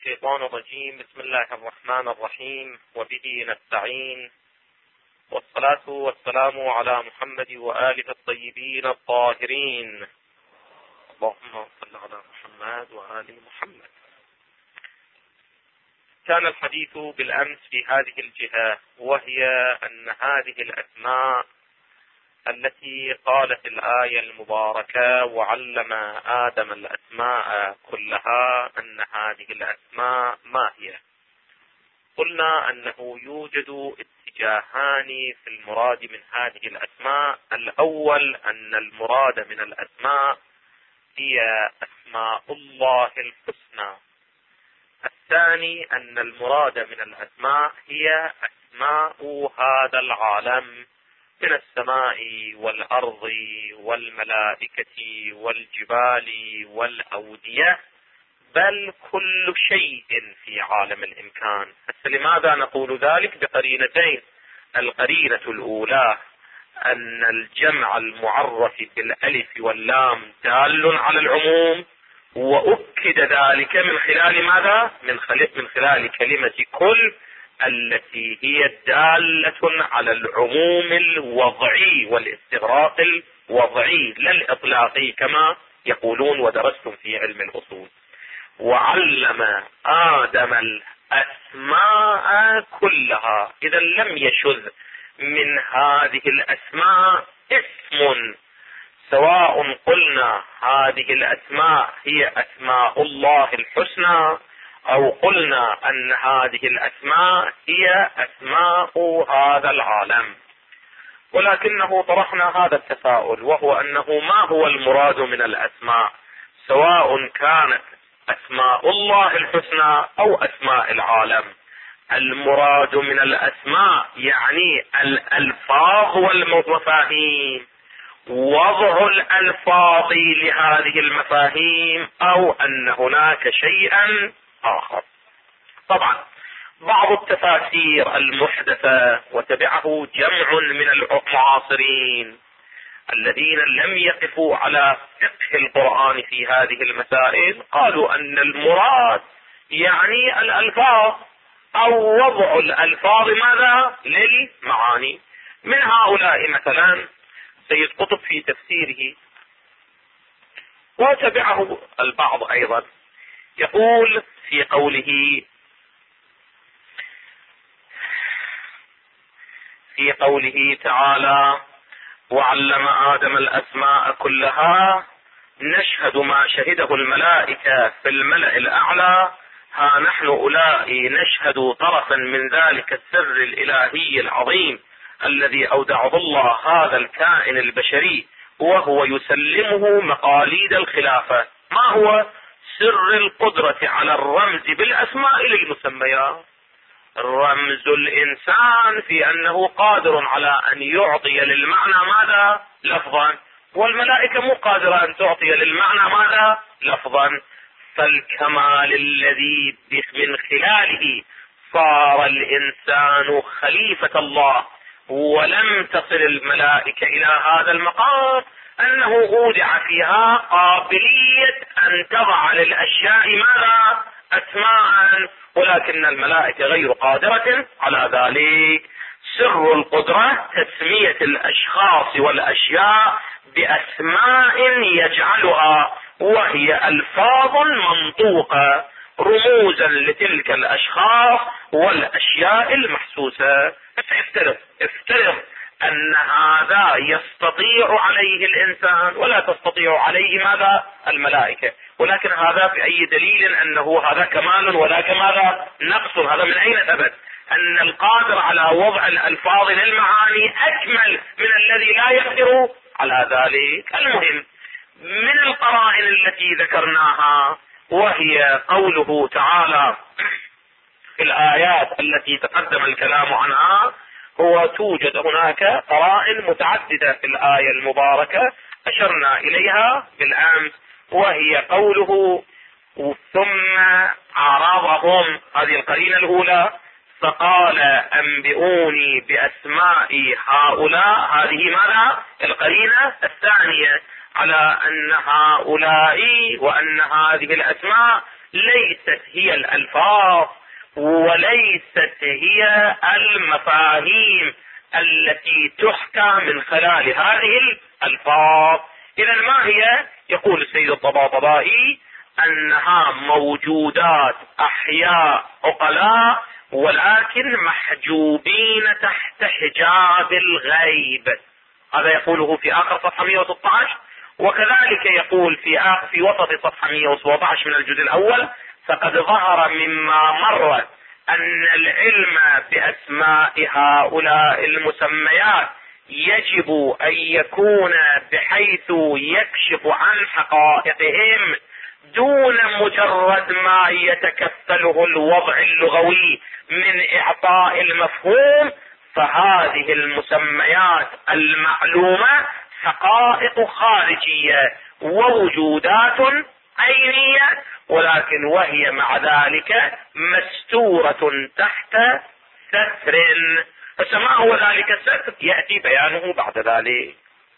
الشيطان الرجيم. بسم الله الرحمن الرحيم، وبه نستعين، والصلاة والسلام على محمد وآله الطيبين الطاهرين. اللهم صل على محمد وآل محمد. كان الحديث بالأمس في هذه الجهة، وهي أن هذه الأسماء التي قالت الآية المباركة وعلم آدم الأسماء كلها، أن هذه الأسماء ما هي؟ قلنا أنه يوجد اتجاهان في المراد من هذه الأسماء. الأول أن المراد من الأسماء هي أسماء الله الحسنى. الثاني أن المراد من الأسماء هي أسماء هذا العالم من السماء والأرض والملائكة والجبال والأودية، بل كل شيء في عالم الإمكان. لماذا نقول ذلك؟ بقرينتين. القرينة الأولى أن الجمع المعرف بالألف واللام دال على العموم، وأكد ذلك من خلال ماذا؟ من خلال كلمة كل، التي هي دالة على العموم الوضعي والاستغراق الوضعي لا الإطلاقي كما يقولون ودرستم في علم الأصول. وعلم آدم الأسماء كلها، إذا لم يشذ من هذه الأسماء اسم، سواء قلنا هذه الأسماء هي أسماء الله الحسنى أو قلنا أن هذه الأسماء هي أسماء هذا العالم. ولكنه طرحنا هذا التساؤل، وهو أنه ما هو المراد من الأسماء، سواء كانت أسماء الله الحسنى أو أسماء العالم. المراد من الأسماء يعني الألفاظ والمفاهيم، وضع الألفاظ لهذه المفاهيم، أو أن هناك شيئا آخر. طبعا بعض التفاسير المحدثة وتبعه جمع من المعاصرين الذين لم يقفوا على فقه القرآن في هذه المسائل، قالوا أن المراد يعني الألفاظ أو وضع الألفاظ ماذا؟ للمعاني. من هؤلاء مثلا سيد قطب في تفسيره، وتبعه البعض أيضا، يقول في قوله تعالى: وعلم آدم الأسماء كلها، نشهد ما شهده الملائكة في الملأ الأعلى، ها نحن أولئك نشهد طرفا من ذلك السر الإلهي العظيم الذي أودعه الله هذا الكائن البشري، وهو يسلمه مقاليد الخلافة. ما هو سر القدرة على الرمز بالأسماء للمسميات؟ رمز الإنسان في أنه قادر على أن يعطي للمعنى ماذا؟ لفظا، والملائكة مو قادرة أن تعطي للمعنى ماذا؟ لفظا. فالكمال الذي من خلاله صار الإنسان خليفة الله ولم تصل الملائكة إلى هذا المقام، أنه أودع فيها قابلية أن تضع للأشياء ماذا؟ أسماء، ولكن الملائكة غير قادرة على ذلك. سر القدرة تسمية الأشخاص والأشياء بأسماء يجعلها، وهي ألفاظ منطوقة رموزا لتلك الأشخاص والأشياء المحسوسة. افترض أن هذا يستطيع عليه الإنسان ولا تستطيع عليه ماذا؟ الملائكة. ولكن هذا بأي دليل أنه هذا كمال ولا كمال نقص؟ هذا من أين ثبت أن القادر على وضع الألفاظ للمعاني أكمل من الذي لا يقدر على ذلك؟ المهم من القرائن التي ذكرناها، وهي قوله تعالى في الآيات التي تقدم الكلام عنها، هو توجد هناك قرائن متعددة في الآية المباركة أشرنا إليها بالأمس، وهي قوله: ثم عرضهم، هذه القرينة الأولى، فقال أنبئوني بأسماء هؤلاء، هذه ماذا؟ القرينة الثانية على أن هؤلاء وأن هذه الأسماء ليست هي الألفاظ وليست هي المفاهيم التي تحكى من خلال هذه الألفاظ. إذا ما هي؟ يقول السيد الطباطبائي أنها موجودات أحياء عقلاء ولكن محجوبين تحت حجاب الغيب. هذا يقوله في آخر صفحة 116، وكذلك يقول في وسط صفحة 117 من الجزء الأول: فقد ظهر مما مر أن العلم بأسماء هؤلاء المسميات يجب أن يكون بحيث يكشف عن حقائقهم دون مجرد ما يتكفله الوضع اللغوي من إعطاء المفهوم. فهذه المسميات المعلومة حقائق خارجية ووجودات عينية، ولكن وهي مع ذلك مستورة تحت ستر. فما هو ذلك الستر؟ يأتي بيانه بعد ذلك.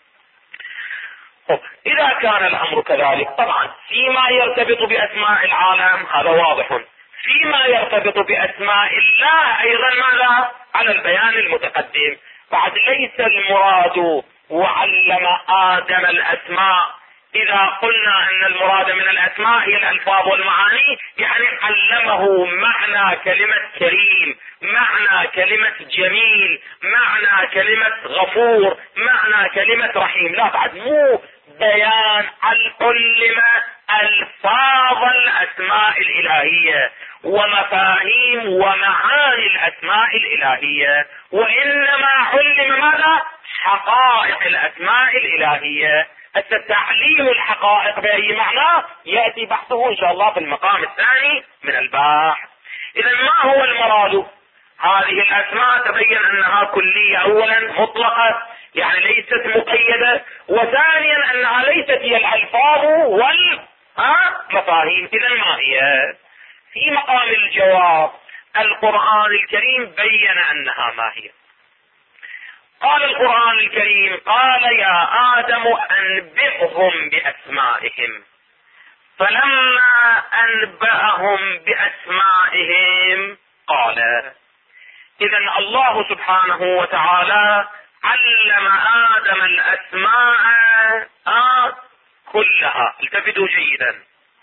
إذا كان الأمر كذلك، طبعا فيما يرتبط بأسماء العالم هذا واضح، فيما يرتبط بأسماء الله أيضا ماذا؟ على البيان المتقدم. بعد ليس المراد وعلم آدم الأسماء، إذا قلنا أن المراد من الأسماء هي الألفاظ والمعاني، يعني علمه معنى كلمة كريم، معنى كلمة جميل، معنى كلمة غفور، معنى كلمة رحيم. لا، بعد مو بيان، علم ألفاظ الأسماء الإلهية ومفاهيم ومعاني الأسماء الإلهية، وإنما علم ماذا؟ حقائق الأسماء الإلهية. تعليم الحقائق بأي معنى يأتي بحثه إن شاء الله في المقام الثاني من البحث. إذا ما هو المراد؟ هذه الأسماء تبين أنها كلية، أولا مطلقة يعني ليست مقيدة، وثانيا أنها ليست هي الألفاظ والمفاهيم. إذا ما هي؟ في مقام الجواب القرآن الكريم بين أنها ما هي. قال القرآن الكريم: قال يا آدم أنبئهم بأسمائهم. فلما أنبأهم بأسمائهم قال. إذا الله سبحانه وتعالى علم آدم الأسماء كلها. التفتوا جيدا،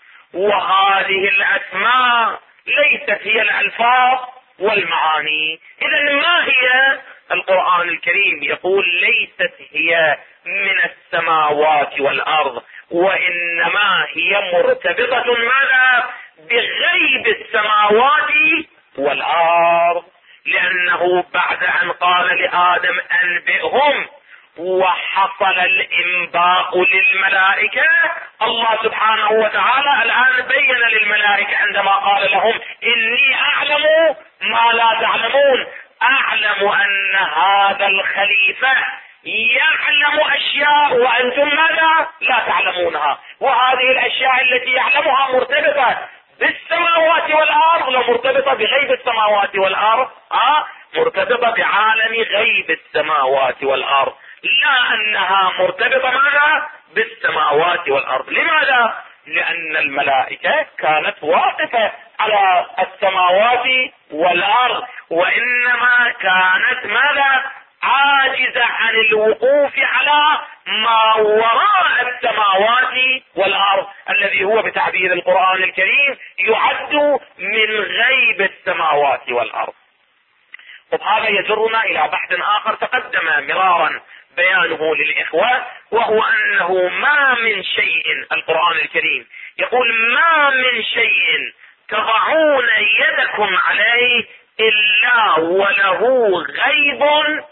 وهذه الأسماء ليست هي الألفاظ والمعاني. إذا ما هي؟ القرآن الكريم يقول ليست هي من السماوات والأرض، وإنما هي مرتبطة ماذا؟ بغيب السماوات والأرض. لأنه بعد أن قال لآدم أنبئهم وحصل الإنباء للملائكة، الله سبحانه وتعالى الآن بين للملائكة عندما قال لهم إني أعلم ما لا تعلمون، أعلم أن هذا الخليفة يعلم أشياء وأنتم ماذا؟ لا تعلمونها. وهذه الأشياء التي يعلمها مرتبطة بالسماوات والأرض، لا مرتبطة بغيب السماوات والأرض، مرتبطة بعالم غيب السماوات والأرض، لا أنها مرتبطة ماذا؟ بالسماوات والأرض. لماذا؟ لأن الملائكة كانت واقفة على السماوات والأرض، وإنما كانت ماذا؟ عاجزة عن الوقوف على ما وراء السماوات والأرض، الذي هو بتعبير القرآن الكريم يعد من غيب السماوات والأرض. وهذا يجرنا إلى بحث آخر تقدم مرارا بيانه للإخوة، وهو أنه ما من شيء، القرآن الكريم يقول ما من شيء تضعون يدكم عليه إلا وله غيب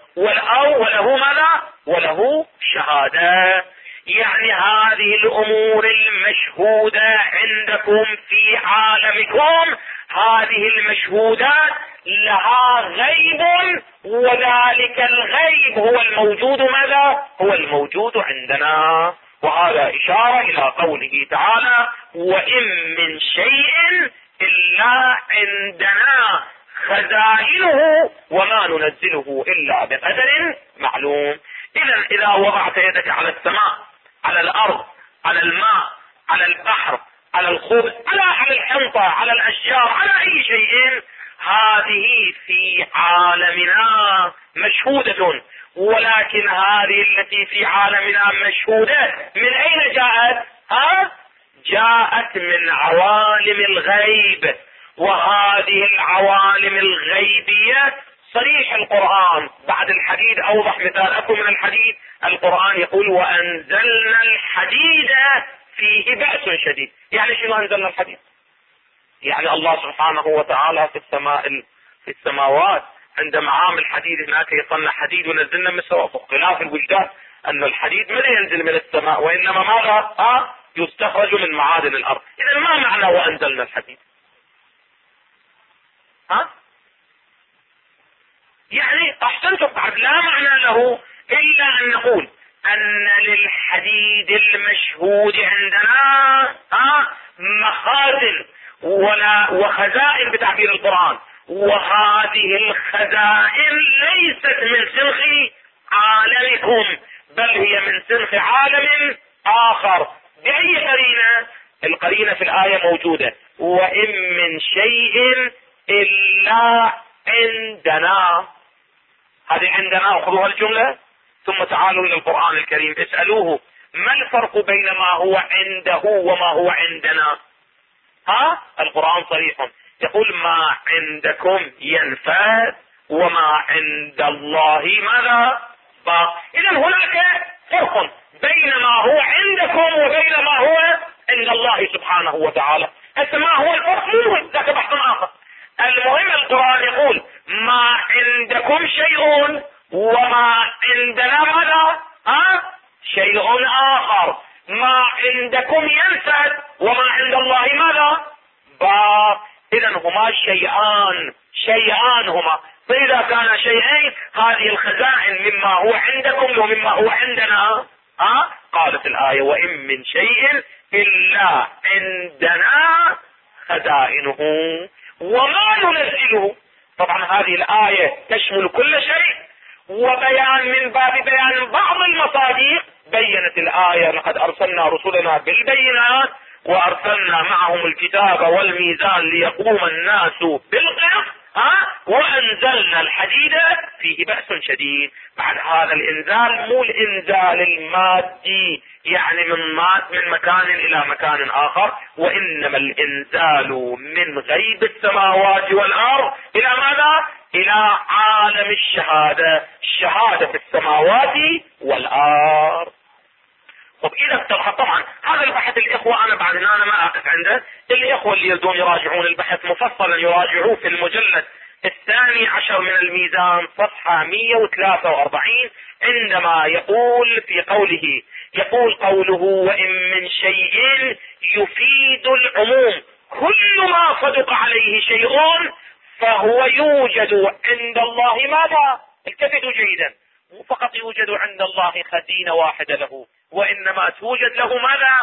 وله ماذا؟ وله شهادة. يعني هذه الأمور المشهودة عندكم في عالمكم، هذه المشهودات لها غيب، وذلك الغيب هو الموجود ماذا؟ هو الموجود عندنا. وهذا إشارة إلى قوله تعالى: وإن من شيء إلا عندنا خزائنه وما ننزله إلا بقدر معلوم. إذا وضعت يدك على السماء، على الأرض، على الماء، على البحر، على الخبز، على الحنطة، على الأشجار، على أي شيء، هذه في عالمنا مشهودة. ولكن هذه التي في عالمنا مشهودة من أين جاءت؟ جاءت من عوالم الغيب. وهذه العوالم الغيبية صريح القرآن بعد الحديد أوضح مثال أكو من الحديد. القرآن يقول وأنزلنا الحديد فيه بأس شديد. يعني شنو أنزلنا الحديد؟ يعني الله سبحانه وتعالى في السماوات عندما عامل حديد هناك يصنع حديد ونزلنا من السماء. خلاف الوجدان أن الحديد ما ينزل من السماء وإنما ماذا؟ يستخرج من معادن الأرض. إذا ما معنى وأنزلنا الحديد؟ يعني أحسنتم بعد لا معنى له إلا أن نقول أن للحديد المشهود عندنا مخازن وخزائن بتعبير القرآن. وهذه الخزائن ليست من سنخ عالمكم بل هي من سنخ عالم آخر. بأي قرينة؟ القرينة في الآية موجودة وإن من شيء إلا عندنا. هذه عندنا أخذوها الجملة ثم تعالوا إلى القرآن الكريم اسألوه ما الفرق بين ما هو عنده وما هو عندنا. القرآن صريح يقول ما عندكم ينفد وما عند الله ماذا باق. إذا هناك فرق بين ما هو عندكم وبين ما هو عند الله سبحانه وتعالى. ما هو الفرق؟ مو ذاك بحث آخر. المهم القرآن يقول ما عندكم شيء وما عندنا ماذا؟ شيء آخر. ما عندكم ينفد وما عند الله ماذا؟ باق. إذا هما شيئان هما. فإذا كان شيئين هذه الخزائن مما هو عندكم ومما هو عندنا. قالت الآية وإن من شيء إلا عندنا خزائنه وما ننزله. طبعا هذه الآية تشمل كل شيء وبيان من باب بيان بعض المصادق. بينت الآية لقد أرسلنا رسلنا بالبينات وأرسلنا معهم الكتاب والميزان ليقوم الناس بالقسط وأنزلنا الحديد فيه بأس شديد. بعد هذا الإنزال مو الإنزال المادي يعني من مكان إلى مكان آخر وإنما الإنزال من غيب السماوات والأرض إلى ماذا؟ إلى عالم الشهادة في السماوات والأرض. طب إذا طبعا هذا البحث الإخوة أنا بعد أنا ما أقف عنده. الإخوة اللي يريدون يراجعون البحث مفصلا يراجعوه في المجلد 12 من الميزان صفحة 143 عندما يقول في قوله يقول وإن من شيء يفيد العموم كل ما صدق عليه شيء فهو يوجد عند الله ماذا؟ التفتوا جيدا. مو فقط يوجد عند الله خزينة واحدة له وإنما توجد له ماذا؟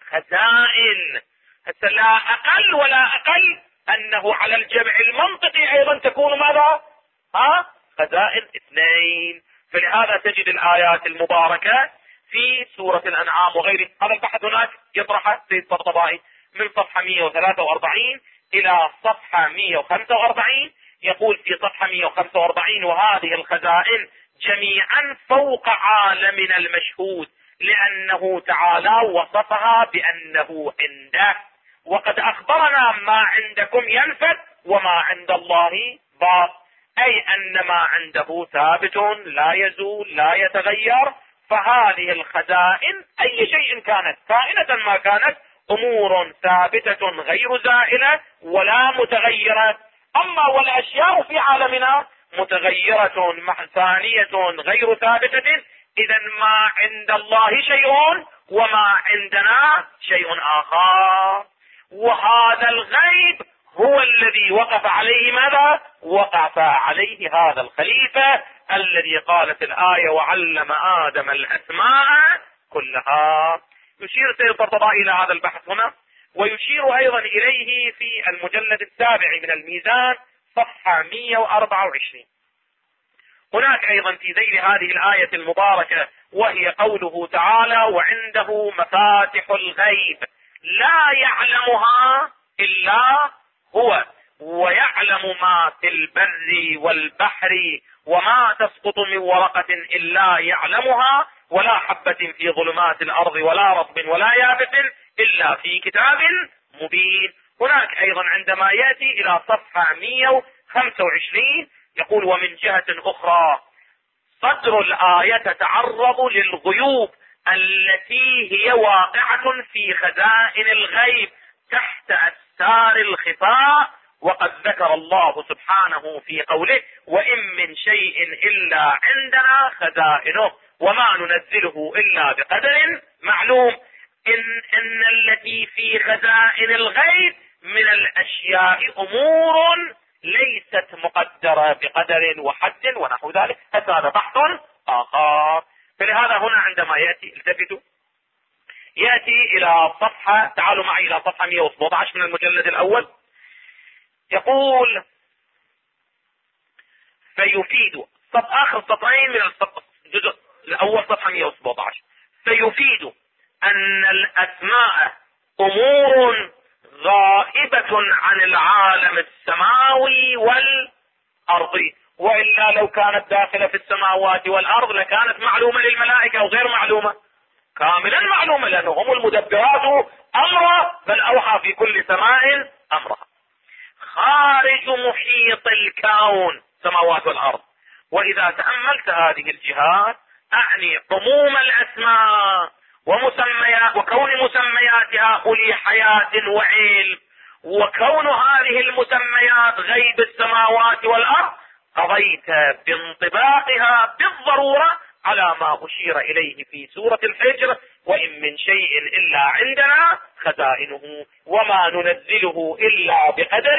خزائن. حتى لا أقل ولا أقل أنه على الجمع المنطقي أيضا تكون ماذا؟ خزائن 2. فلهذا تجد الآيات المباركة في سورة الأنعام وغيره. هذا البحث هناك يطرح سيد طبطبائي من صفحة 143 إلى صفحة 145. يقول في صفحة 145 وهذه الخزائن جميعا فوق عالمنا المشهود لأنه تعالى وصفها بأنه عنده. وقد أخبرنا ما عندكم ينفد وما عند الله باق. أي أن ما عنده ثابت لا يزول لا يتغير. فهذه الخزائن أي شيء كانت كائنة ما كانت أمور ثابتة غير زائلة ولا متغيرة. أما والأشياء في عالمنا متغيرة ثانية غير ثابتة. إذا ما عند الله شيء وما عندنا شيء آخر. وهذا الغيب هو الذي وقف عليه ماذا؟ وقف عليه هذا الخليفة الذي قالت الآية وعلم آدم الأسماء كلها. يشير سيد طبطبائي إلى هذا البحث هنا ويشير أيضا إليه في المجلد 7 من الميزان صفحة 124. هناك أيضا في ذيل هذه الآية المباركة وهي قوله تعالى وعنده مفاتح الغيب لا يعلمها إلا هو، ويعلم ما في البر والبحر، وما تسقط من ورقة إلا يعلمها، ولا حبة في ظلمات الأرض ولا رطب ولا يابس إلا في كتاب مبين. هناك أيضا عندما يأتي إلى صفحة 125 يقول: ومن جهة أخرى صدر الآية تتعرض للغيوب التي هي واقعة في خزائن الغيب تحت أستار الخفاء، وقد ذكر الله سبحانه في قوله: وإن من شيء إلا عندنا خزائنه وما ننزله إلا بقدر معلوم. إن التي في خزائن الغيب من الأشياء أمور ليست مقدرة بقدر وحد ونحو ذلك، هذا بحث آخر. فلهذا هنا عندما يأتي، التفتوا، يأتي إلى صفحة، تعالوا معي إلى صفحة 117 من المجلد الأول، يقول: فيفيد آخر سطرين من الجزء الأول صفحة 117: فيفيد أن الأسماء أمور غائبة عن العالم السماوي والأرضي، وإلا لو كانت داخلة في السماوات والأرض لكانت معلومة للملائكة أو غير معلومة؟ كاملا معلومة، لأنهم هم المدبرات أمرها، بل أوحى في كل سماء أمرها. خارج محيط الكون سماوات والأرض. وإذا تأملت هذه الجهات أعني عموم الأسماء وكون مسمياتها أولي حياة وعلم، وكون هذه المسميات غيب السماوات والأرض، قضيت بانطباقها بالضرورة على ما أشير إليه في سورة الحجر: وإن من شيء إلا عندنا خزائنه وما ننزله إلا بقدر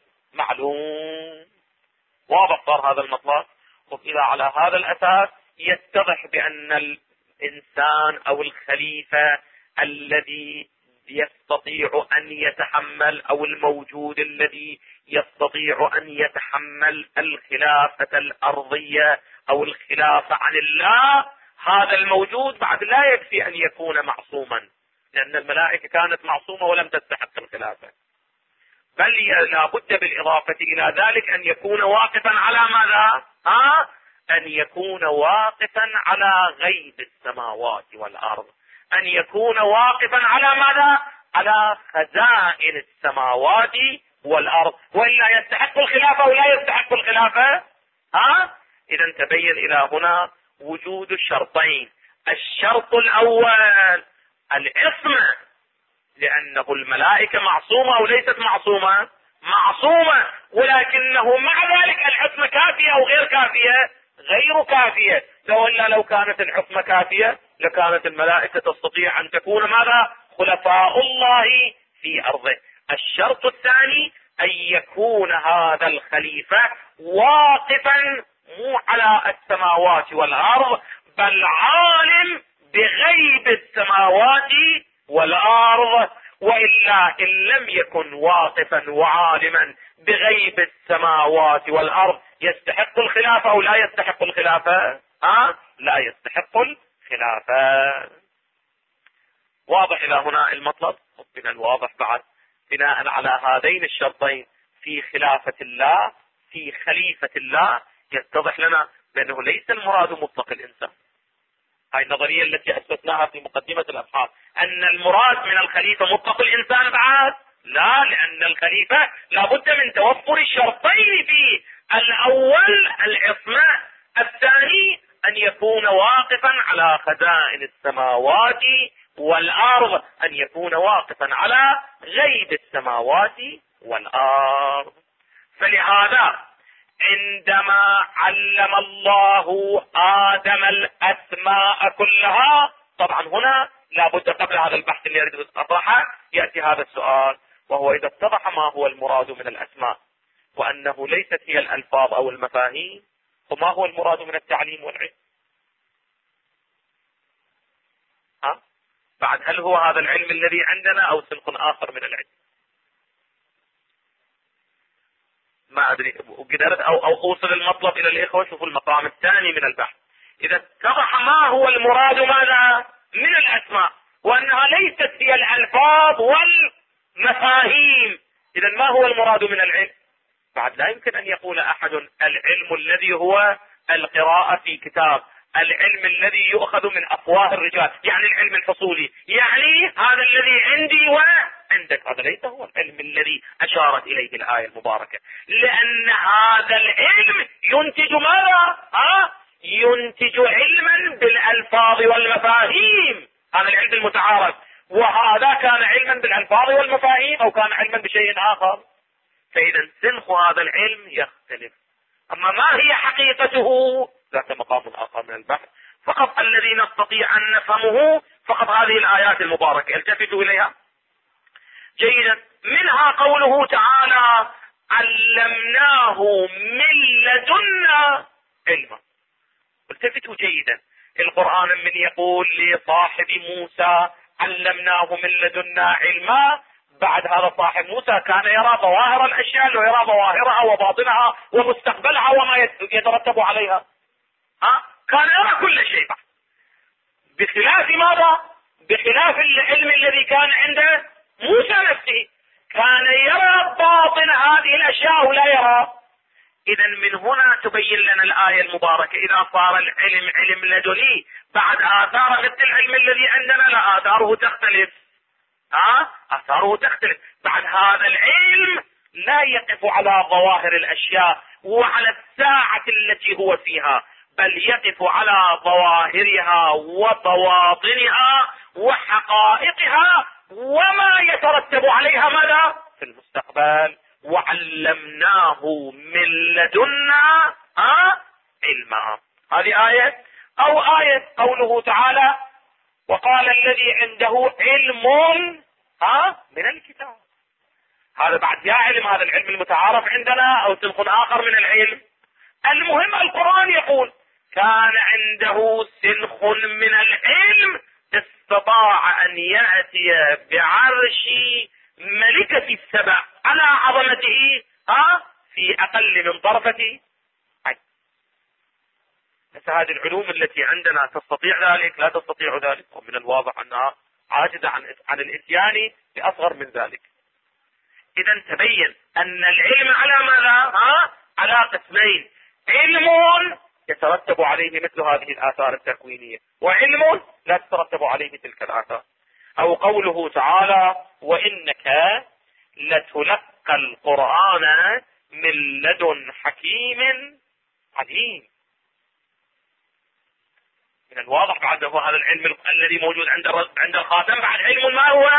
معلوم. واضح صار هذا المطلب؟ إذا على هذا الأساس يتضح بأن الإنسان أو الخليفة الذي يستطيع أن يتحمل، أو الموجود الذي يستطيع أن يتحمل الخلافة الأرضية أو الخلافة عن الله، هذا الموجود بعد لا يكفي أن يكون معصوما، لأن الملائكة كانت معصومة ولم تستحق الخلافة، بل لا بد بالإضافة إلى ذلك أن يكون واقفا على ماذا؟ أن يكون واقفا على غيب السماوات والأرض، أن يكون واقفا على ماذا؟ على خزائن السماوات والأرض، وإلا يستحق الخلافة أو لا يستحق الخلافة؟ إذا تبين إلى هنا وجود الشرطين. الشرط الأول العصمة، لأنه الملائكة معصومة أو ليست معصومة؟ معصومة، ولكنه مع ذلك العصمة كافية أو غير كافية؟ غير كافية. لو كانت العصمة كافية لكانت الملائكة تستطيع أن تكون ماذا؟ خلفاء الله في أرضه. الشرط الثاني أن يكون هذا الخليفة واقفا مو على السماوات والأرض، بل عالم بغيب السماوات والأرض، وإلا إن لم يكن واقفا وعالما بغيب السماوات والأرض يستحق الخلافة أو لا يستحق الخلافة؟ لا يستحق الخلافة. واضح إلى هنا المطلب؟ من الواضح بعد بناء على هذين الشرطين في خلافة الله، في خليفة الله، يتضح لنا بأنه ليس المراد مطلق الإنسان. هاي النظرية التي أثبتناها في مقدمة الأبحاث، أن المراد من الخليفة مطلق الإنسان بعد؟ لا، لأن الخليفة لابد من توفر الشرطين فيه: الأول العصمة، الثاني أن يكون واقفا على خزائن السماوات والأرض، أن يكون واقفا على غيب السماوات والأرض. فلهذا عندما علم الله آدم الأسماء كلها، طبعا هنا لابد قبل هذا البحث اللي يريد أطرحه يأتي هذا السؤال، وهو إذا اتضح ما هو المراد من الأسماء وأنه ليست هي الألفاظ أو المفاهيم، فما هو المراد من التعليم والعلم؟ بعد هل هو هذا العلم الذي عندنا أو سلق آخر من العلم؟ ما أدري، وقدرت أو أوصل المطلب إلى الإخوة. شوفوا المقام الثاني من البحث: إذا اتضح ما هو المراد ماذا من الأسماء، وأنها ليست هي الألفاظ والمفاهيم. إذا ما هو المراد من العلم؟ بعد لا يمكن أن يقول أحد العلم الذي هو القراءة في كتاب، العلم الذي يؤخذ من أفواه الرجال، يعني العلم الفصولي، يعني هذا الذي عندي وعندك. هذا ليس هو العلم الذي أشارت إليه الآية المباركة، لأن هذا العلم ينتج ماذا؟ ينتج علما بالألفاظ والمفاهيم، هذا العلم المتعارف. وهذا كان علما بالألفاظ والمفاهيم أو كان علما بشيء آخر. فإذا سنخ هذا العلم يختلف. أما ما هي حقيقته ذات مقام آخر من البحث. فقط الذي نستطيع أن نفهمه فقط هذه الآيات المباركة، التفتوا إليها جيدا. منها قوله تعالى: علمناه من لدنا علما. التفتوا جيدا، القرآن من يقول لصاحب موسى علمناه من لدنا علما، بعد هذا صاحب موسى كان يرى ظواهر الأشياء ويرى ظواهرها وباطنها ومستقبلها وما يترتب عليها. كان يرى كل شيء، بخلاف ماذا؟ بخلاف العلم الذي كان عند موسى نفسه، كان يرى باطن هذه الأشياء ولا يرى. إذا من هنا تبين لنا الآية المباركة إذا صار العلم علم لدني بعد آثار مثل العلم الذي عندنا لا آثاره تختلف. آثاره تختلف. بعد هذا العلم لا يقف على ظواهر الأشياء وعلى الساعة التي هو فيها، بل يقف على ظواهرها وبواطنها وحقائقها وما يترتب عليها ماذا في المستقبل. وعلمناه من لدنا علما. هذه آية. أو آية قوله تعالى: وقال الذي عنده علم من الكتاب. هذا بعد يا علم، هذا العلم المتعارف عندنا أو سنخ آخر من العلم. المهم القرآن يقول: كان عنده سنخ من العلم استطاع أن يأتي بعرش ملكة السبع على عظمته في أقل من طرفة عين. بس هذه العلوم التي عندنا تستطيع ذلك؟ لا تستطيع ذلك، ومن الواضح أنها عاجزة عن الإتيان بأصغر من ذلك. إذا تبين أن العلم على ماذا؟ على قسمين: علم يترتب عليه مثل هذه الآثار التكوينية، وعلم لا تترتب عليه تلك الآثار. أو قوله تعالى: وإنك لتلقى القرآن من لدن حكيم عليم. من الواضح بعد هذا العلم الذي موجود عند الخاتم بعد علم ما هو؟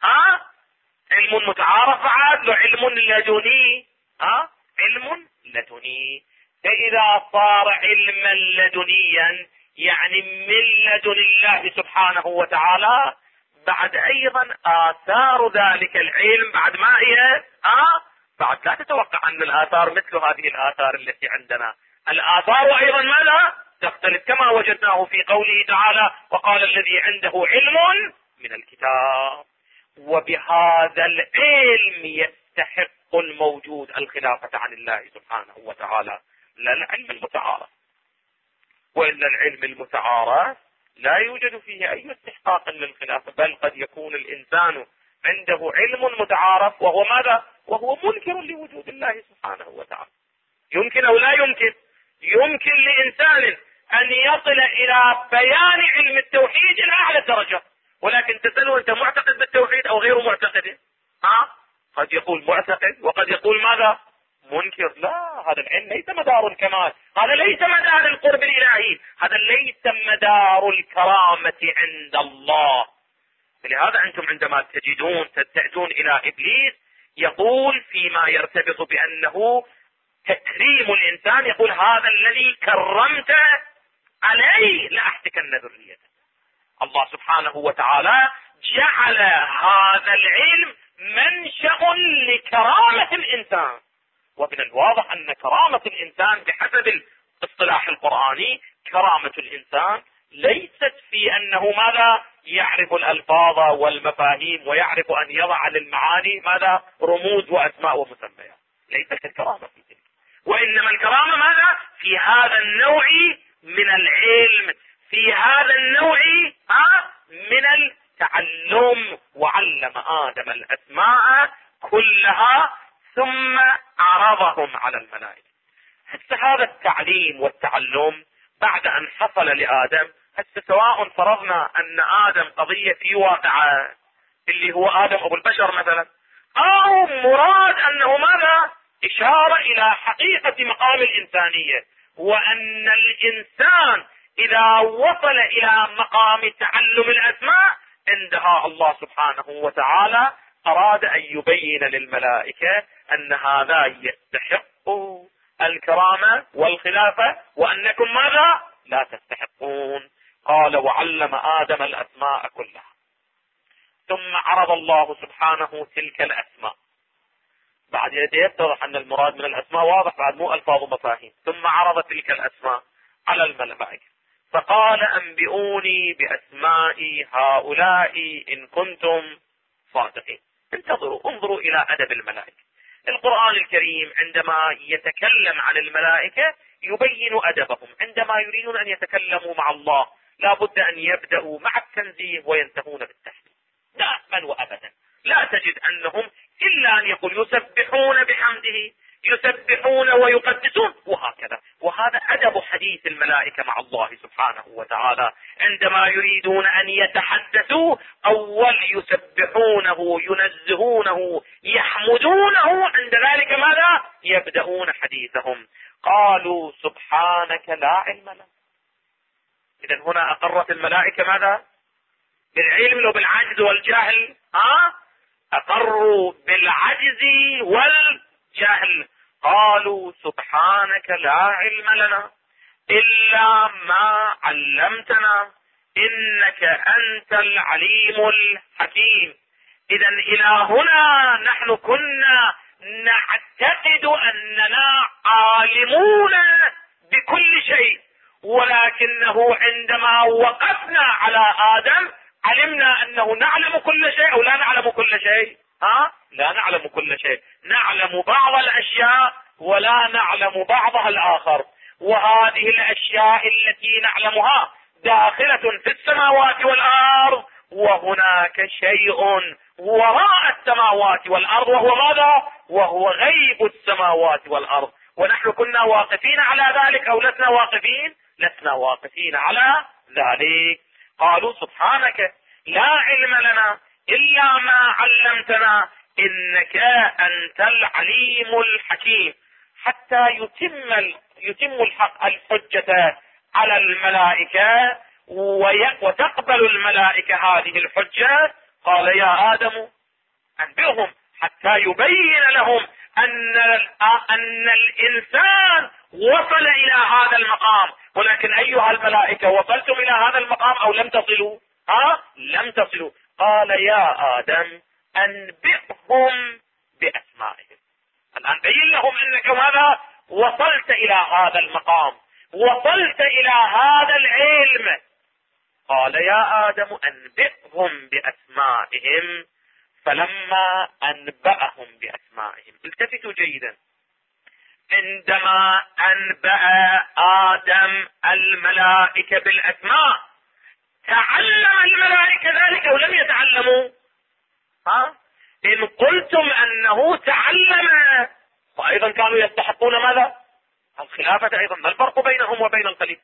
علم متعارف، بعد له علم لدني. علم لدني. فإذا صار علما لدنيا يعني من لدن الله سبحانه وتعالى، بعد أيضا آثار ذلك العلم بعد ما هي؟ بعد لا تتوقع أن الآثار مثل هذه الآثار التي عندنا. الآثار أيضا ماذا؟ تختلف، كما وجدناه في قوله تعالى: وقال الذي عنده علم من الكتاب. وبهذا العلم يستحق الموجود الخلافة عن الله سبحانه وتعالى، لا العلم المتعارف. وإلا العلم المتعارف لا يوجد فيه أي استحقاق للخلافة، بل قد يكون الإنسان عنده علم متعارف وهو ماذا؟ وهو منكر لوجود الله سبحانه وتعالى. يمكن أو لا يمكن؟ يمكن لإنسان أن يصل إلى بيان علم التوحيد إلى أعلى درجة، ولكن تسأله: أنت معتقد بالتوحيد أو غير معتقد؟ قد يقول معتقد وقد يقول ماذا؟ منكر. لا، هذا العلم ليس مدار الكمال، هذا ليس مدار القرب الإلهي، هذا ليس مدار الكرامة عند الله. لهذا أنتم عندما تأتون إلى إبليس يقول فيما يرتبط بأنه تكريم الإنسان، يقول: هذا الذي كرمت عليه لأحتكن ذريته. الله سبحانه وتعالى جعل هذا العلم منشأ لكرامة الإنسان. ومن الواضح أن كرامة الإنسان بحسب الاصطلاح القرآني، كرامة الإنسان ليست في أنه ماذا؟ يعرف الألفاظ والمفاهيم ويعرف أن يضع للمعاني ماذا؟ رموز وأسماء ومسميات. ليست الكرامة في ذلك، وإنما الكرامة ماذا؟ في هذا النوع من العلم، في هذا النوع من التعلم، وعلم آدم الأسماء كلها ثم عرضهم على الملائكة. هسه هذا التعليم والتعلم بعد أن حصل لآدم، هسه سواء فرضنا أن آدم قضية في واقعه اللي هو آدم أبو البشر مثلا، أو مراد أنه ماذا؟ إشارة إلى حقيقة مقام الإنسانية، وأن الإنسان إذا وصل إلى مقام تعلم الأسماء عندها الله سبحانه وتعالى أراد أن يبين للملائكة أن هذا يستحق الكرامة والخلافة وأنكم ماذا؟ لا تستحقون. قال وعلم آدم الأسماء كلها، ثم عرض الله سبحانه تلك الأسماء. بعد يتضح أن المراد من الأسماء واضح، بعد مو ألفاظ ومفاهيم. ثم عرض تلك الأسماء على الملائكة فقال أنبئوني بأسماء هؤلاء إن كنتم صادقين. انظروا إلى أدب الملائكة. القرآن الكريم عندما يتكلم عن الملائكة يبين أدبهم. عندما يريدون أن يتكلموا مع الله لا بد أن يبدأوا مع التنزيه وينتهون بالتحميد. دائما وأبدا لا تجد أنهم إلا أن يقول يسبحون بحمده، يسبحون ويقدسون وهكذا. وهذا أدب حديث الملائكة مع الله سبحانه وتعالى. عندما يريدون أن يتحدثوا أول يسبحونه، ينزهونه، يحمدونه، عند ذلك ماذا؟ يبدأون حديثهم. قالوا سبحانك لا علم لنا. إذن هنا أقرت الملائكة ماذا؟ بالعلم وبالعجز والجهل. أقروا بالعجز والجهل. قالوا سبحانك لا علم لنا إلا ما علمتنا إنك أنت العليم الحكيم. إذن إلى هنا نحن كنا نعتقد أننا عالمون بكل شيء، ولكنه عندما وقفنا على آدم علمنا أنه نعلم كل شيء أو لا نعلم كل شيء. لا نعلم كل شيء، نعلم بعض الأشياء ولا نعلم بعضها الآخر. وهذه الأشياء التي نعلمها داخلة في السماوات والأرض، وهناك شيء وراء السماوات والأرض وهو ماذا؟ وهو غيب السماوات والأرض. ونحن كنا واقفين على ذلك أو لسنا واقفين؟ لسنا واقفين على ذلك. قالوا سبحانك لا علم لنا إلا ما علمتنا إنك أنت العليم الحكيم. حتى يتم الحق الحجة على الملائكة وتقبل الملائكة هذه الحجة. قال يا آدم أنبئهم حتى يبين لهم أن الإنسان وصل إلى هذا المقام. ولكن أيها الملائكة وصلتم إلى هذا المقام أو لم تصلوا؟ لم تصلوا. قال يا آدم أنبئهم بأسمائهم. الآن بين لهم أنك ماذا؟ وصلت إلى هذا المقام، وصلت إلى هذا العلم. قال يا آدم أنبئهم بأسمائهم. فلما أنبأهم بأسمائهم، التفتوا جيدا، عندما أنبأ آدم الملائكة بالأسماء تعلم الملائكة ذلك أو لم يتعلموا؟ إن قلتم أنه تعلم فأيضا كانوا يستحقون ماذا؟ الخلافة أيضا. ما الفرق بينهم وبين الخليفة؟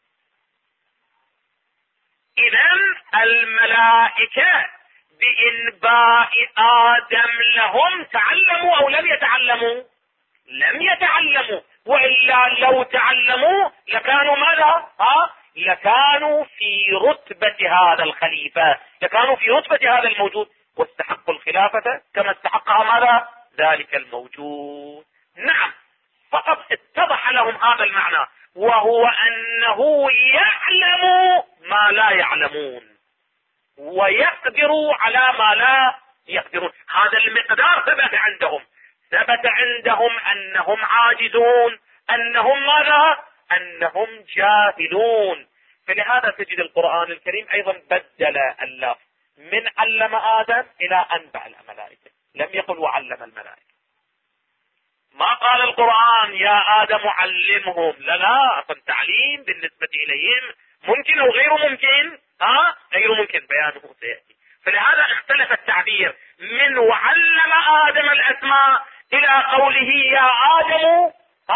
إذن الملائكة بإنباء آدم لهم تعلموا أو لم يتعلموا؟ لم يتعلموا. وإلا لو تعلموا لكانوا ماذا؟ لكانوا في رتبة هذا الخليفة، لكانوا في رتبة هذا الموجود واستحقوا الخلافة كما استحقها ماذا؟ ذلك الموجود. نعم، فقط اتضح لهم هذا المعنى، وهو أنه يعلم ما لا يعلمون ويقدر على ما لا يقدرون. هذا المقدار ثبت عندهم. ثبت عندهم أنهم عاجزون، أنهم ماذا؟ أنهم جاهلون. فلهذا تجد القرآن الكريم أيضا بدل اللفظ من علم آدم إلى أنبأ الملائكة. لم يقل وعلم الملائكة. ما قال القرآن يا آدم علمهم، لا، فالتعليم بالنسبة إليهم ممكن أو غير ممكن؟ غير ممكن، بيانه سيأتي. فلهذا اختلف التعبير من وعلم آدم الأسماء إلى قوله يا آدم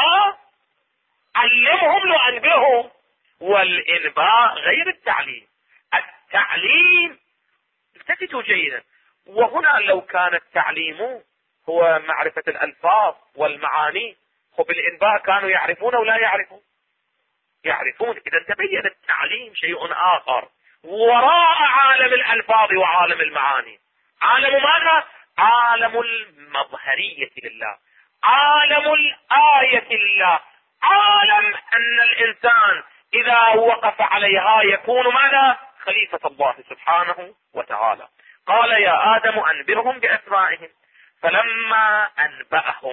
علمهم وأنبئهم. والإنباء غير التعليم. التعليم التفتوا جيدا، وهنا لو كان التعليم هو معرفة الألفاظ والمعاني، وبالإنباء كانوا يعرفون ولا يعرفون؟ يعرفون. إذا تبين التعليم شيء آخر وراء عالم الألفاظ وعالم المعاني. عالم ماذا؟ عالم المظهرية لله، عالم الآية لله، عالم أن الإنسان إذا وقف عليها يكون ماذا؟ خليفة الله سبحانه وتعالى. قال يا آدم أنبئهم بأسمائهم فلما أنبأهم.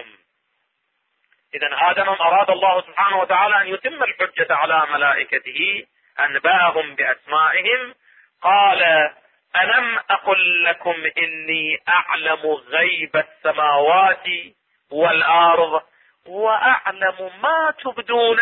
إذا آدم أراد الله سبحانه وتعالى أن يتم الحجة على ملائكته، أنبأهم بأسمائهم. قال ألم أقل لكم إني أعلم غيب السماوات والأرض وأعلم ما تبدون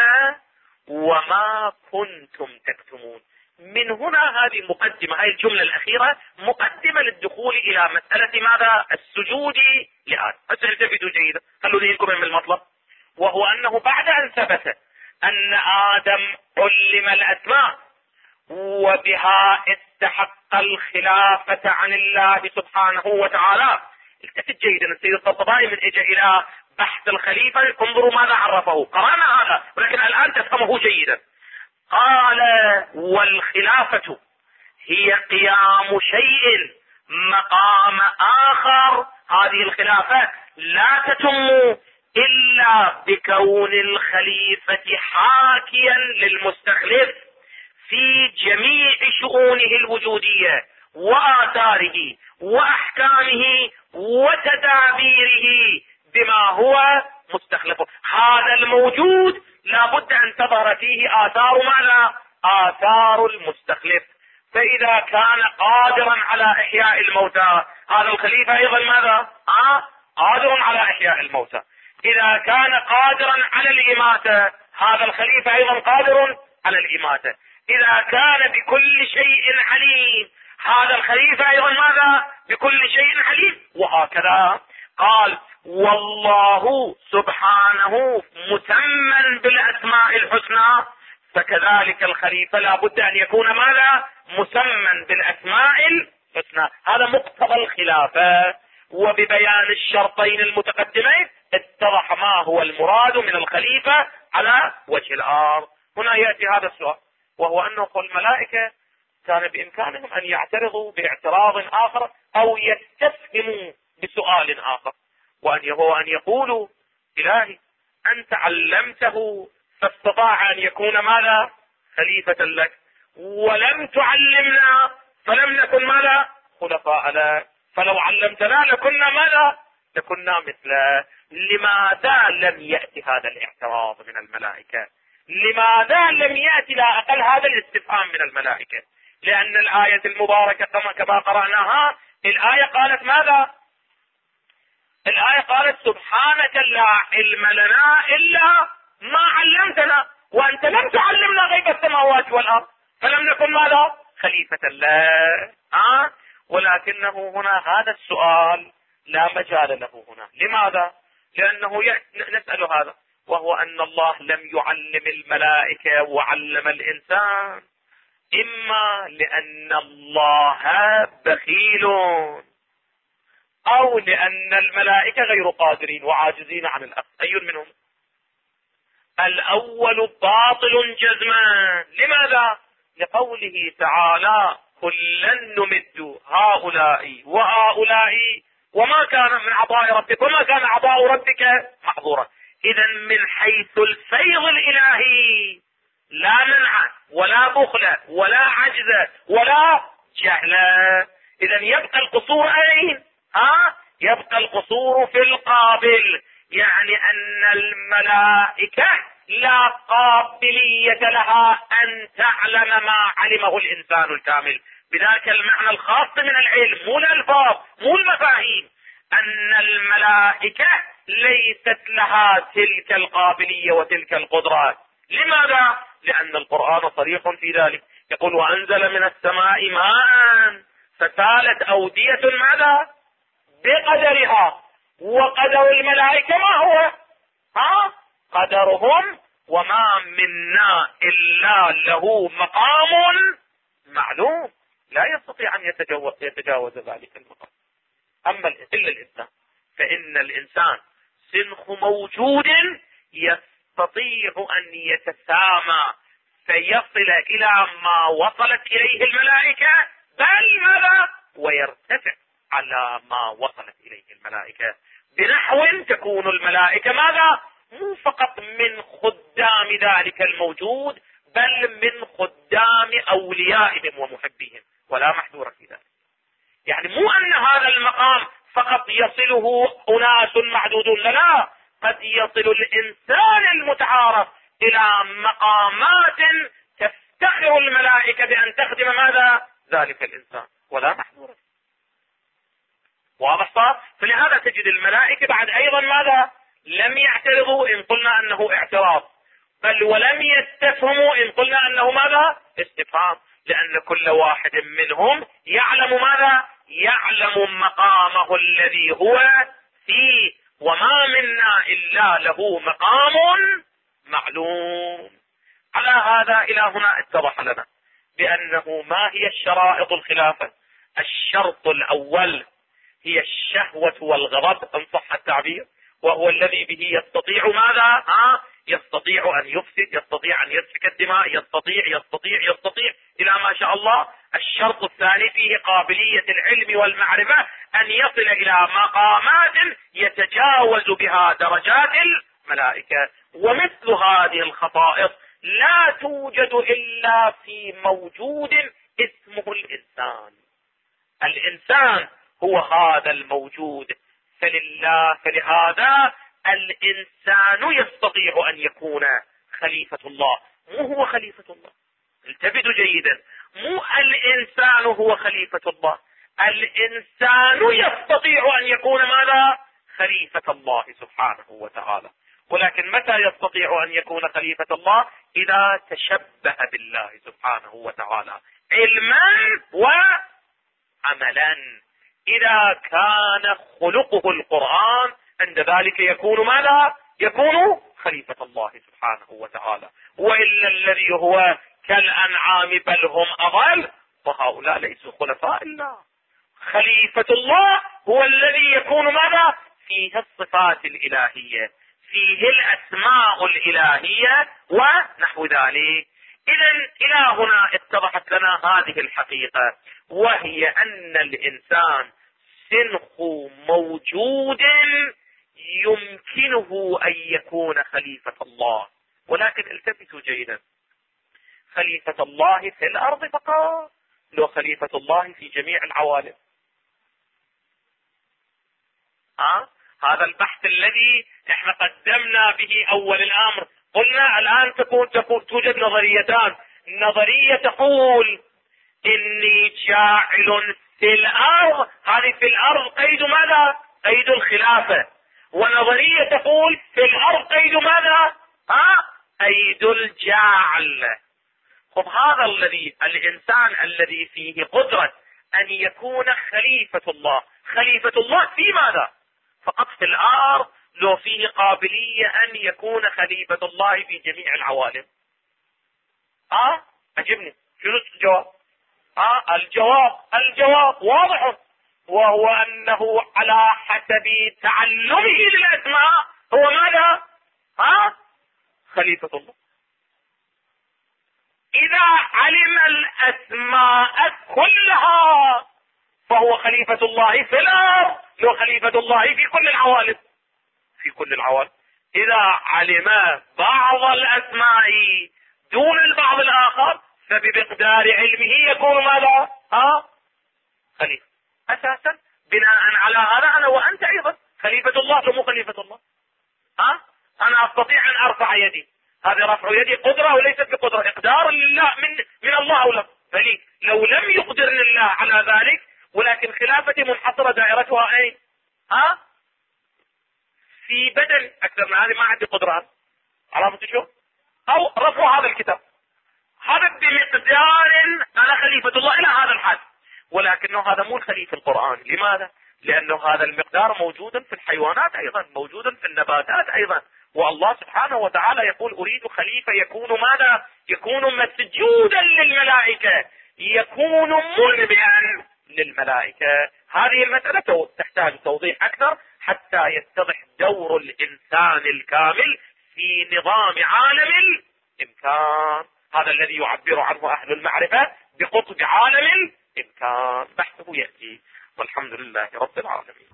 وما كنتم تكتمون. من هنا هذه مقدمة، هذه الجملة الأخيرة مقدمة للدخول إلى مسألة ماذا؟ السجود لآدم. التفتوا جيدا، خلوني لكم من المطلب، وهو أنه بعد أن ثبت أن آدم علم الأسماء وبها استحق الخلافة عن الله سبحانه وتعالى. التفت جيدا، السيد الطبطبائي من اجى الى بحث الخليفة انظروا ماذا عرفه، قرأنا هذا ولكن الآن تفهمه جيدا. قال والخلافة هي قيام شيء مقام آخر. هذه الخلافة لا تتم إلا بكون الخليفة حاكيا للمستخلف في جميع شؤونه الوجودية وآثاره وأحكامه وتدابيره بما هو مستخلفه. هذا الموجود لابد أن تظهر فيه آثار ماذا؟ آثار المستخلف. فإذا كان قادرا على إحياء الموتى هذا الخليفة أيضا ماذا؟ قادر على إحياء الموتى. إذا كان قادرا على الإماتة هذا الخليفة أيضا قادر على الإماتة. إذا كان بكل شيء عليم هذا الخليفة أيضا ماذا؟ بكل شيء عليم. وهكذا قال والله سبحانه متمن بالأسماء الحسنى، فكذلك الخليفة لا بد أن يكون ماذا؟ مسمى بالأسماء الحسنى. هذا مقتضى الخلافة. وببيان الشرطين المتقدمين اتضح ما هو المراد من الخليفة على وجه الأرض. هنا يأتي هذا السؤال، وهو أنه الملائكة كان بإمكانهم أن يعترضوا باعتراض آخر أو يستفهموا بسؤال آخر، وهو أن يقولوا إلهي أنت علمته فاستطاع أن يكون ماذا؟ خليفة لك، ولم تعلمنا فلم نكن ماذا؟ خلفاء لك، فلو علمتنا لكنا ماذا؟ لكنا مثله. لماذا لم يأتي هذا الاعتراض من الملائكة؟ لماذا لم يأتي لا أقل هذا الاستفهام من الملائكة؟ لأن الآية المباركة كما قرأناها الآية قالت ماذا؟ الآية قالت سبحانك لا علم لنا إلا ما علمتنا وأنت لم تعلمنا غيب السماوات والأرض فلم نكن ماذا؟ خليفة الله. ولكنه هنا هذا السؤال لا مجال له هنا. لماذا؟ لأنه نسأل هذا، وهو أن الله لم يعلم الملائكة وعلم الإنسان، إما لأن الله بخيل أو لأن الملائكة غير قادرين وعاجزين عن الأخذ. أي منهم؟ الأول باطل جزما. لماذا؟ لقوله تعالى كلا نمد هؤلاء وهؤلاء وما كان من عطاء ربك وما كان عطاء ربك محظورا. إذا من حيث الفيض الإلهي لا منع ولا بخل ولا عجز ولا جهل. إذا يبقى القصور أين؟ يبقى القصور في القابل، يعني أن الملائكة لا قابلية لها أن تعلم ما علمه الإنسان الكامل. بذلك المعنى الخاص من العلم، مو الألفاظ مو المفاهيم، أن الملائكة ليست لها تلك القابلية وتلك القدرات. لماذا؟ لأن القرآن صريح في ذلك، يقول وأنزل من السماء ماء فسالت أودية ماذا؟ بقدرها. وقدر الملائكة ما هو؟ قدرهم. وما منا إلا له مقام معلوم، لا يستطيع أن يتجاوز ذلك المقام. أما إلا الإنسان، فإن الإنسان سنخ موجود يستطيع أن يتسامى فيصل إلى ما وصلت إليه الملائكة، بل ماذا؟ ويرتفع على ما وصلت إليه الملائكة، بنحو تكون الملائكة ماذا؟ مو فقط من خدام ذلك الموجود، بل من خدام أوليائهم ومحبيهم، ولا محذور في ذلك. يعني مو أن هذا المقام فقط يصله أناس معدودون، لا، قد يصل الإنسان المتعارف إلى مقامات تفتخر الملائكة بأن تخدم ماذا؟ ذلك الإنسان، ولا محذور. واضح صار؟ فلهذا تجد الملائكة بعد أيضا ماذا؟ لم يعترضوا إن قلنا أنه اعتراض، بل ولم يستفهموا إن قلنا أنه ماذا؟ استفهام، لأن كل واحد منهم يعلم ماذا؟ يعلم مقامه الذي هو فيه، وما منا إلا له مقام معلوم. على هذا إلى هنا اتضح لنا بأنه ما هي الشرائط الخلافة. الشرط الأول هي الشهوة والغضب إن صح التعبير، وهو الذي به يستطيع ماذا؟ يستطيع أن يفسد، يستطيع أن يسفك الدماء، يستطيع إلى ما شاء الله. الشرط الثاني فيه قابلية العلم والمعرفة، أن يصل إلى مقامات يتجاوز بها درجات الملائكة. ومثل هذه الخصائص لا توجد إلا في موجود اسمه الإنسان. الإنسان هو هذا الموجود، فلهذا الإنسان يستطيع أن يكون خليفة الله. مو هو خليفة الله، التفتوا جيدا، مو الإنسان هو خليفة الله، الإنسان يستطيع أن يكون ماذا؟ خليفة الله سبحانه وتعالى. ولكن متى يستطيع أن يكون خليفة الله؟ إذا تشبه بالله سبحانه وتعالى علما وعملا. إذا كان خلقه القرآن عند ذلك يكون ماذا؟ يكون خليفة الله سبحانه وتعالى. وإلا الذي هو كالأنعام بل هم أضل، فهؤلاء ليسوا خلفاء الله. خليفة الله هو الذي يكون ماذا؟ فيه الصفات الإلهية، فيه الأسماء الإلهية ونحو ذلك. إذا إلى هنا اتضحت لنا هذه الحقيقة، وهي أن الإنسان سنخ موجود يمكنه أن يكون خليفة الله. ولكن التفتوا جيدا، خليفة الله في الأرض فقط، لو خليفة الله في جميع العوالم. هذا البحث الذي احنا قدمنا به أول الأمر. قلنا الآن توجد نظريتان. نظرية تقول إني جاعل في الأرض، هذه في الأرض قيد ماذا؟ قيد الخلافة. ونظرية تقول في الأرض قيد ماذا؟ قيد الجعل. خب هذا الذي الإنسان الذي فيه قدرة أن يكون خليفة الله، خليفة الله في ماذا؟ فقط في الأرض، لو فيه قابلية أن يكون خليفة الله في جميع العوالم. أجبني، شنو الجواب؟ الجواب واضح، وهو أنه على حسب تعلمه للأسماء هو ماذا؟ خليفة الله. إذا علم الأسماء كلها فهو خليفة الله في الأرض، لو خليفة الله في كل العوالم، في كل العوالم. إذا علم بعض الأسماء دون البعض الآخر فبمقدار علمه يكون ماذا؟ خليفة. أساسا بناء على هذا أنا وأنت أيضا خليفة الله ومو خليفة الله. أنا أستطيع أن أرفع يدي، هذا رفع يدي قدرة وليست بقدرة، إقدار لله من الله أو لا. فلي لو لم يقدرني الله على ذلك، ولكن خلافتي منحصرة دائرتها أين؟ في بدن أكثر من هذه، ما عندي قدرة. عرفت شو؟ أو رفع هذا الكتاب، هذا بمقدار أنا خليفة الله إلى هذا الحد. ولكنه هذا مو الخليفة القرآن. لماذا؟ لأنه هذا المقدار موجود في الحيوانات أيضا، موجود في النباتات أيضا. والله سبحانه وتعالى يقول أريد خليفة يكون ماذا؟ يكون مسجودا للملائكة، يكون منبئا للملائكة. هذه المسألة تحتاج توضيح أكثر حتى يتضح دور الإنسان الكامل في نظام عالم الإمكان. هذا الذي يعبر عنه أهل المعرفة بقطب عالم الإمكان. بحثه يأتي، والحمد لله رب العالمين.